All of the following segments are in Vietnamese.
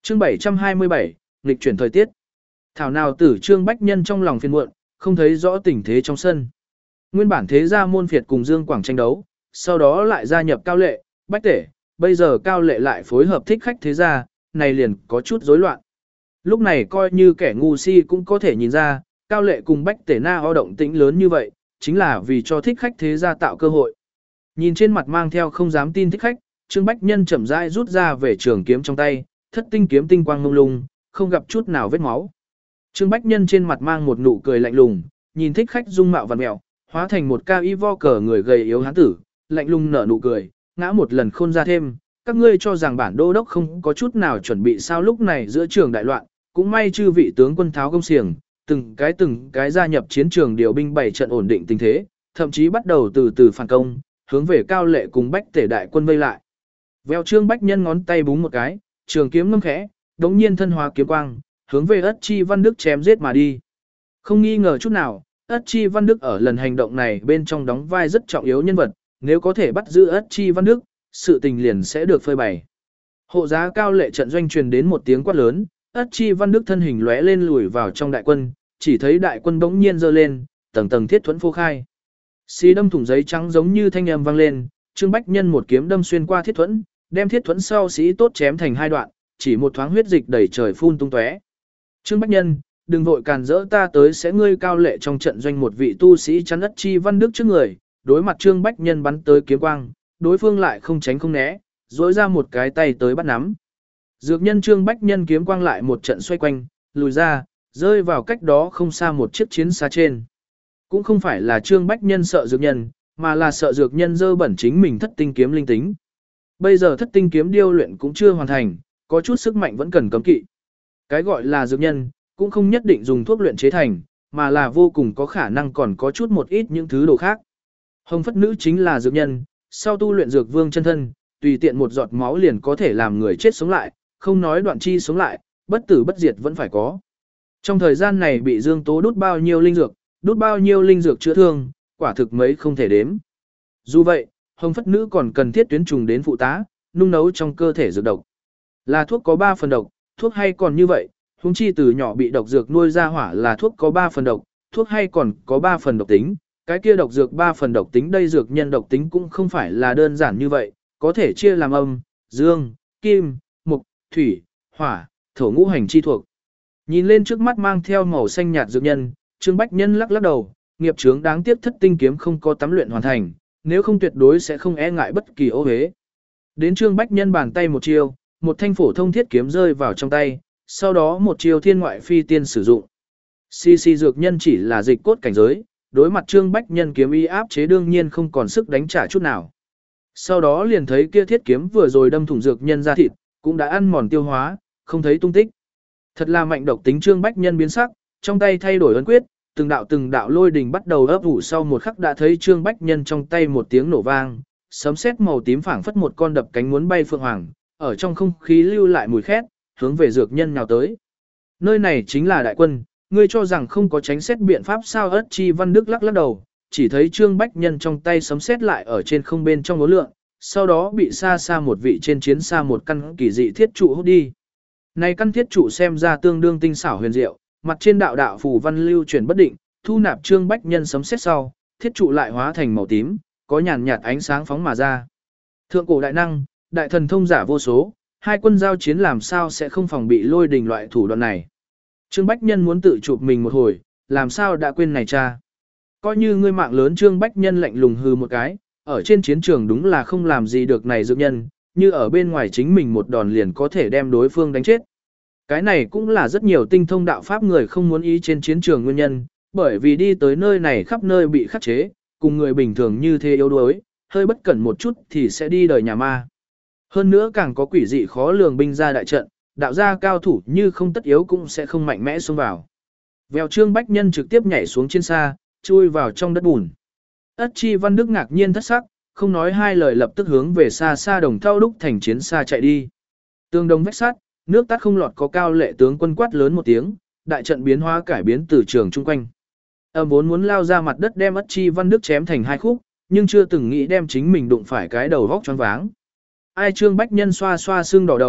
Chương 727, nghịch chuyển thời tiết. Thảo nào tử Trương Bách Nhân trong lòng phiền muộn, không thấy rõ tình thế trong sân. Nguyên bản thế gia môn phiệt cùng Dương Quảng tranh đấu, sau đó lại gia nhập Cao Lệ, Bách Tể, bây giờ Cao Lệ lại phối hợp thích khách thế gia, này liền có chút rối loạn. Lúc này coi như kẻ ngu si cũng có thể nhìn ra, Cao Lệ cùng Bách Tể na o động tĩnh lớn như vậy, chính là vì cho thích khách thế gia tạo cơ hội. Nhìn trên mặt mang theo không dám tin thích khách, Trương Bách Nhân chậm rãi rút ra về trường kiếm trong tay, thất tinh kiếm tinh quang mông lung, không gặp chút nào vết máu. Trương Bách Nhân trên mặt mang một nụ cười lạnh lùng, nhìn thích khách dung mạo vằn mèo, hóa thành một cao y vo cờ người gầy yếu hán tử, lạnh lùng nở nụ cười, ngã một lần khôn ra thêm, các ngươi cho rằng bản đô đốc không có chút nào chuẩn bị sao lúc này giữa trường đại loạn, cũng may chư vị tướng quân tháo công xiềng, từng cái gia nhập chiến trường điều binh bảy trận ổn định tình thế, thậm chí bắt đầu từ từ phản công, hướng về Cao Lệ cùng Bách Tể đại quân vây lại. Vèo Trương Bách Nhân ngón tay búng một cái, trường kiếm ngâm khẽ, đống nhiên thân hóa kiếm quang, hướng về Ất Chi Văn Đức chém giết mà đi. Không nghi ngờ chút nào, Ất Chi Văn Đức ở lần hành động này bên trong đóng vai rất trọng yếu nhân vật, nếu có thể bắt giữ Ất Chi Văn Đức, sự tình liền sẽ được phơi bày. Hộ giá Cao Lệ trận doanh truyền đến một tiếng quát lớn, Ất Chi Văn Đức thân hình lóe lên lùi vào trong đại quân, chỉ thấy đại quân bỗng nhiên giơ lên, tầng tầng thiết thuẫn phô khai. Xí đâm thủng giấy trắng giống như thanh âm vang lên, Trương Bách Nhân một kiếm đâm xuyên qua thiết thuẫn, đem thiết thuẫn sau sĩ tốt chém thành hai đoạn, chỉ một thoáng huyết dịch đầy trời phun tung tóe. Trương Bách Nhân, đừng vội càn rỡ ta tới sẽ ngươi Cao Lệ trong trận doanh một vị tu sĩ chắn Ất Chi Văn Đức trước người, đối mặt Trương Bách Nhân bắn tới kiếm quang, đối phương lại không tránh không né, duỗi ra một cái tay tới bắt nắm. Dược nhân Trương Bách Nhân kiếm quang lại một trận xoay quanh, lùi ra, rơi vào cách đó không xa một chiếc chiến xa trên. Cũng không phải là Trương Bách Nhân sợ dược nhân, mà là sợ dược nhân dơ bẩn chính mình thất tinh kiếm linh tính. Bây giờ thất tinh kiếm điêu luyện cũng chưa hoàn thành, có chút sức mạnh vẫn cần cấm kỵ. Cái gọi là dược nhân, cũng không nhất định dùng thuốc luyện chế thành, mà là vô cùng có khả năng còn có chút một ít những thứ đồ khác. Hồng Phất Nữ chính là dược nhân, sau tu luyện dược vương chân thân, tùy tiện một giọt máu liền có thể làm người chết sống lại, không nói đoạn chi sống lại, bất tử bất diệt vẫn phải có. Trong thời gian này bị Dương Tố đút bao nhiêu linh dược chữa thương, quả thực mấy không thể đếm. Dù vậy, Hồng Phất Nữ còn cần thiết tuyến trùng đến phụ tá, nung nấu trong cơ thể dược độc. Là thuốc có 3 phần độc, thuốc hay còn như vậy, huống chi từ nhỏ bị độc dược nuôi ra hỏa là thuốc có 3 phần độc, thuốc hay còn có 3 phần độc tính, cái kia độc dược 3 phần độc tính đây dược nhân độc tính cũng không phải là đơn giản như vậy, có thể chia làm âm, dương, kim, mộc, thủy, hỏa, thổ ngũ hành chi thuộc. Nhìn lên trước mắt mang theo màu xanh nhạt dược nhân, Trương Bách Nhân lắc lắc đầu, nghiệp chướng đáng tiếc thất tinh kiếm không có tắm luyện hoàn thành, nếu không tuyệt đối sẽ không e ngại bất kỳ ô hế. Đến Trương Bách Nhân bàn tay một chiêu, một thanh phổ thông thiết kiếm rơi vào trong tay, sau đó một chiêu thiên ngoại phi tiên sử dụng. Si dược nhân chỉ là dịch cốt cảnh giới, đối mặt Trương Bách Nhân kiếm y áp chế đương nhiên không còn sức đánh trả chút nào. Sau đó liền thấy kia thiết kiếm vừa rồi đâm thủng dược nhân ra thịt, cũng đã ăn mòn tiêu hóa, không thấy tung tích. Thật là mạnh độc tính Trương Bách Nhân biến sắc, trong tay thay đổi ấn quyết, từng đạo lôi đình bắt đầu ấp ủ sau một khắc đã thấy Trương Bách Nhân trong tay một tiếng nổ vang, sấm sét màu tím phảng phất một con đập cánh muốn bay phượng hoàng, ở trong không khí lưu lại mùi khét, hướng về dược nhân nhào tới. Nơi này chính là đại quân, ngươi cho rằng không có tránh xét biện pháp sao? Ất Chi Văn Đức lắc lắc đầu, chỉ thấy Trương Bách Nhân trong tay sấm sét lại ở trên không bên trong ngố lượng, sau đó bị xa xa một vị trên chiến xa một căn kỳ dị thiết trụ hút đi. Này căn thiết trụ xem ra tương đương tinh xảo huyền diệu, mặt trên đạo phù văn lưu chuyển bất định, thu nạp Trương Bách Nhân sấm sét sau, thiết trụ lại hóa thành màu tím, có nhàn nhạt ánh sáng phóng mà ra. Thượng cổ đại năng, đại thần thông giả vô số, hai quân giao chiến làm sao sẽ không phòng bị lôi đình loại thủ đoạn này. Trương Bách Nhân muốn tự chụp mình một hồi, làm sao đã quên này cha. Coi như ngươi mạng lớn Trương Bách Nhân lạnh lùng hừ một cái, ở trên chiến trường đúng là không làm gì được này dược nhân, như ở bên ngoài chính mình một đòn liền có thể đem đối phương đánh chết. Cái này cũng là rất nhiều tinh thông đạo pháp người không muốn ý trên chiến trường nguyên nhân, bởi vì đi tới nơi này khắp nơi bị khắc chế, cùng người bình thường như thế yếu đuối, hơi bất cẩn một chút thì sẽ đi đời nhà ma. Hơn nữa càng có quỷ dị khó lường binh ra đại trận, đạo gia cao thủ như không tất yếu cũng sẽ không mạnh mẽ xông vào. Vèo Trương Bách Nhân trực tiếp nhảy xuống trên xa, chui vào trong đất bùn. Ất Chi Văn Đức ngạc nhiên thất sắc, không nói hai lời lập tức hướng về xa xa đồng thau đúc thành chiến xa chạy đi. Tương đồng vách sắt, nước tắt không lọt có Cao Lệ tướng quân quát lớn một tiếng, đại trận biến hóa cải biến từ trường chung quanh. Vốn muốn lao ra mặt đất đem Ất Chi Văn Đức chém thành hai khúc, nhưng chưa từng nghĩ đem chính mình đụng phải cái đầu vóc choáng váng. Ai Trương Bách Nhân xoa xoa xương đỏ đầu,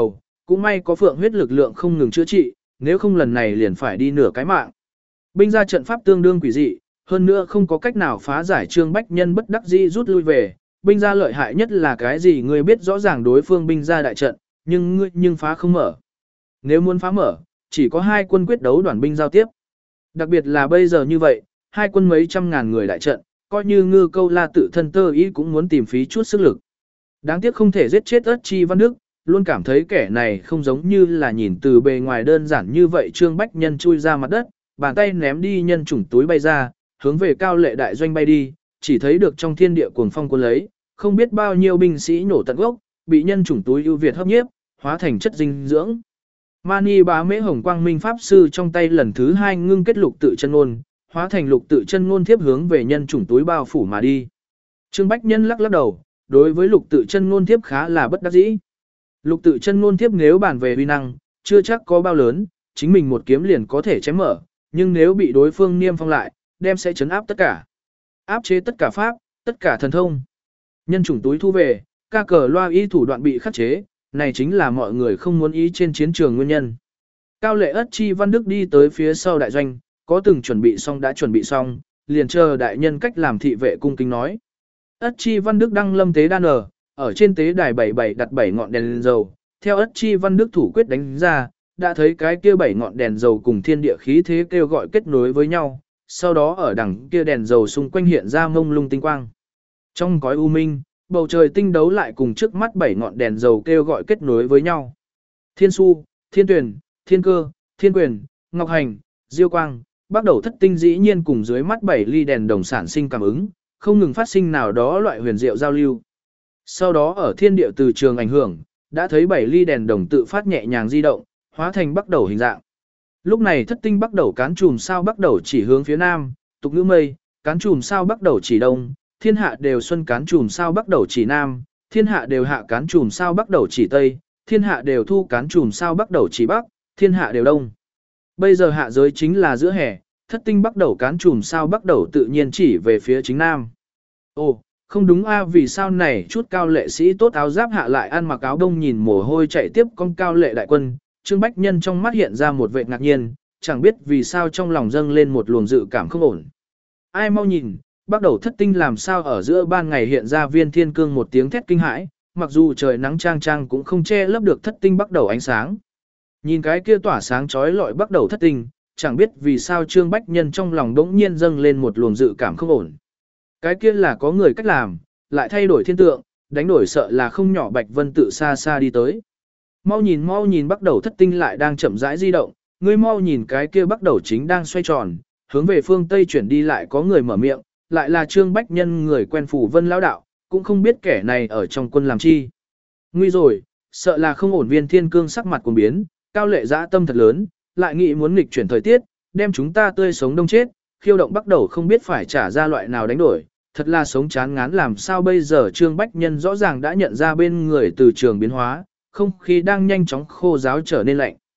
cũng may có phượng huyết lực lượng không ngừng chữa trị, nếu không lần này liền phải đi nửa cái mạng. Binh ra trận pháp tương đương quỷ dị, hơn nữa không có cách nào phá giải. Trương Bách Nhân bất đắc dĩ rút lui về. Binh ra lợi hại nhất là cái gì? Ngươi biết rõ ràng đối phương binh ra đại trận, nhưng phá không mở. Nếu muốn phá mở, chỉ có hai quân quyết đấu đoàn binh giao tiếp. Đặc biệt là bây giờ như vậy, hai quân mấy trăm ngàn người đại trận, coi như Ngư Câu La tự thân tơ ý cũng muốn tìm phí chút sức lực. Đáng tiếc không thể giết chết Ất Chi Văn Đức, luôn cảm thấy kẻ này không giống như là nhìn từ bề ngoài đơn giản như vậy. Trương Bách Nhân chui ra mặt đất, bàn tay ném đi nhân chủng túi bay ra, hướng về Cao Lệ đại doanh bay đi, chỉ thấy được trong thiên địa cuồng phong cuốn lấy, không biết bao nhiêu binh sĩ nổ tận gốc, bị nhân chủng túi ưu việt hấp nhiếp, hóa thành chất dinh dưỡng. Mani Bá Mễ Hồng Quang Minh Pháp Sư trong tay lần thứ 2 ngưng kết lục tự chân ngôn, hóa thành lục tự chân ngôn thiếp hướng về nhân chủng túi bao phủ mà đi. Trương Bách Nhân lắc lắc đầu, đối với lục tự chân ngôn thiếp khá là bất đắc dĩ. Lục tự chân ngôn thiếp nếu bàn về uy năng, chưa chắc có bao lớn, chính mình một kiếm liền có thể chém mở, nhưng nếu bị đối phương niêm phong lại, đem sẽ chấn áp tất cả. Áp chế tất cả pháp, tất cả thần thông. Nhân chủng túi thu về, ca cờ loa y thủ đoạn bị khắc chế, này chính là mọi người không muốn ý trên chiến trường nguyên nhân. Cao Lệ Ất Chi Văn Đức đi tới phía sau đại doanh, có từng chuẩn bị xong đã chuẩn bị xong, liền chờ đại nhân cách làm thị vệ cung kính nói. Ất Chi Văn Đức đăng lâm tế đan ở trên tế đài 77 đặt 7 ngọn đèn lên dầu, theo Ất Chi Văn Đức thủ quyết đánh ra, đã thấy cái kia 7 ngọn đèn dầu cùng thiên địa khí thế kêu gọi kết nối với nhau, sau đó ở đằng kia đèn dầu xung quanh hiện ra mông lung tinh quang. Trong cõi u minh, bầu trời tinh đấu lại cùng trước mắt 7 ngọn đèn dầu kêu gọi kết nối với nhau. Thiên Su, Thiên Tuyển, Thiên Cơ, Thiên Quyền, Ngọc Hành, Diêu Quang, bắt đầu thất tinh dĩ nhiên cùng dưới mắt 7 ly đèn đồng sản sinh cảm ứng, không ngừng phát sinh nào đó loại huyền diệu giao lưu. Sau đó ở thiên địa từ trường ảnh hưởng, đã thấy 7 ly đèn đồng tự phát nhẹ nhàng di động, hóa thành bắt đầu hình dạng. Lúc này thất tinh bắt đầu cán chùm sao bắt đầu chỉ hướng phía nam, tục ngữ mây, cán chùm sao bắt đầu chỉ đông, thiên hạ đều xuân cán chùm sao bắt đầu chỉ nam, thiên hạ đều hạ cán chùm sao bắt đầu chỉ tây, thiên hạ đều thu cán chùm sao bắt đầu chỉ bắc, thiên hạ đều đông. Bây giờ hạ giới chính là giữa hè, thất tinh bắt đầu cán chùm sao bắt đầu tự nhiên chỉ về phía chính nam. Ồ, không đúng a, vì sao này chút Cao Lệ sĩ tốt áo giáp hạ lại ăn mặc áo đông nhìn mồ hôi chạy tiếp con Cao Lệ đại quân. Trương Bách Nhân trong mắt hiện ra một vẻ ngạc nhiên, chẳng biết vì sao trong lòng dâng lên một luồng dự cảm không ổn. Ai mau nhìn, bắt đầu thất tinh làm sao ở giữa ban ngày hiện ra viên thiên cương một tiếng thét kinh hãi, mặc dù trời nắng trang trang cũng không che lấp được thất tinh bắt đầu ánh sáng. Nhìn cái kia tỏa sáng chói lọi bắt đầu thất tinh, chẳng biết vì sao Trương Bách Nhân trong lòng đống nhiên dâng lên một luồng dự cảm không ổn. Cái kia là có người cách làm, lại thay đổi thiên tượng, đánh đổi sợ là không nhỏ. Bạch Vân tự xa xa đi tới. Mau nhìn bắt đầu thất tinh lại đang chậm rãi di động, ngươi mau nhìn cái kia bắt đầu chính đang xoay tròn, hướng về phương Tây chuyển đi. Lại có người mở miệng, lại là Trương Bách Nhân người quen Phủ Vân lão đạo, cũng không biết kẻ này ở trong quân làm chi. Nguy rồi, sợ là không ổn. Viên thiên cương sắc mặt cuồng biến, Cao Lệ dã tâm thật lớn, lại nghĩ muốn nghịch chuyển thời tiết, đem chúng ta tươi sống đông chết, khiêu động bắt đầu không biết phải trả ra loại nào đánh đổi, thật là sống chán ngán. Làm sao bây giờ? Trương Bách Nhân rõ ràng đã nhận ra bên người từ trường biến hóa, không khí đang nhanh chóng khô ráo trở nên lạnh.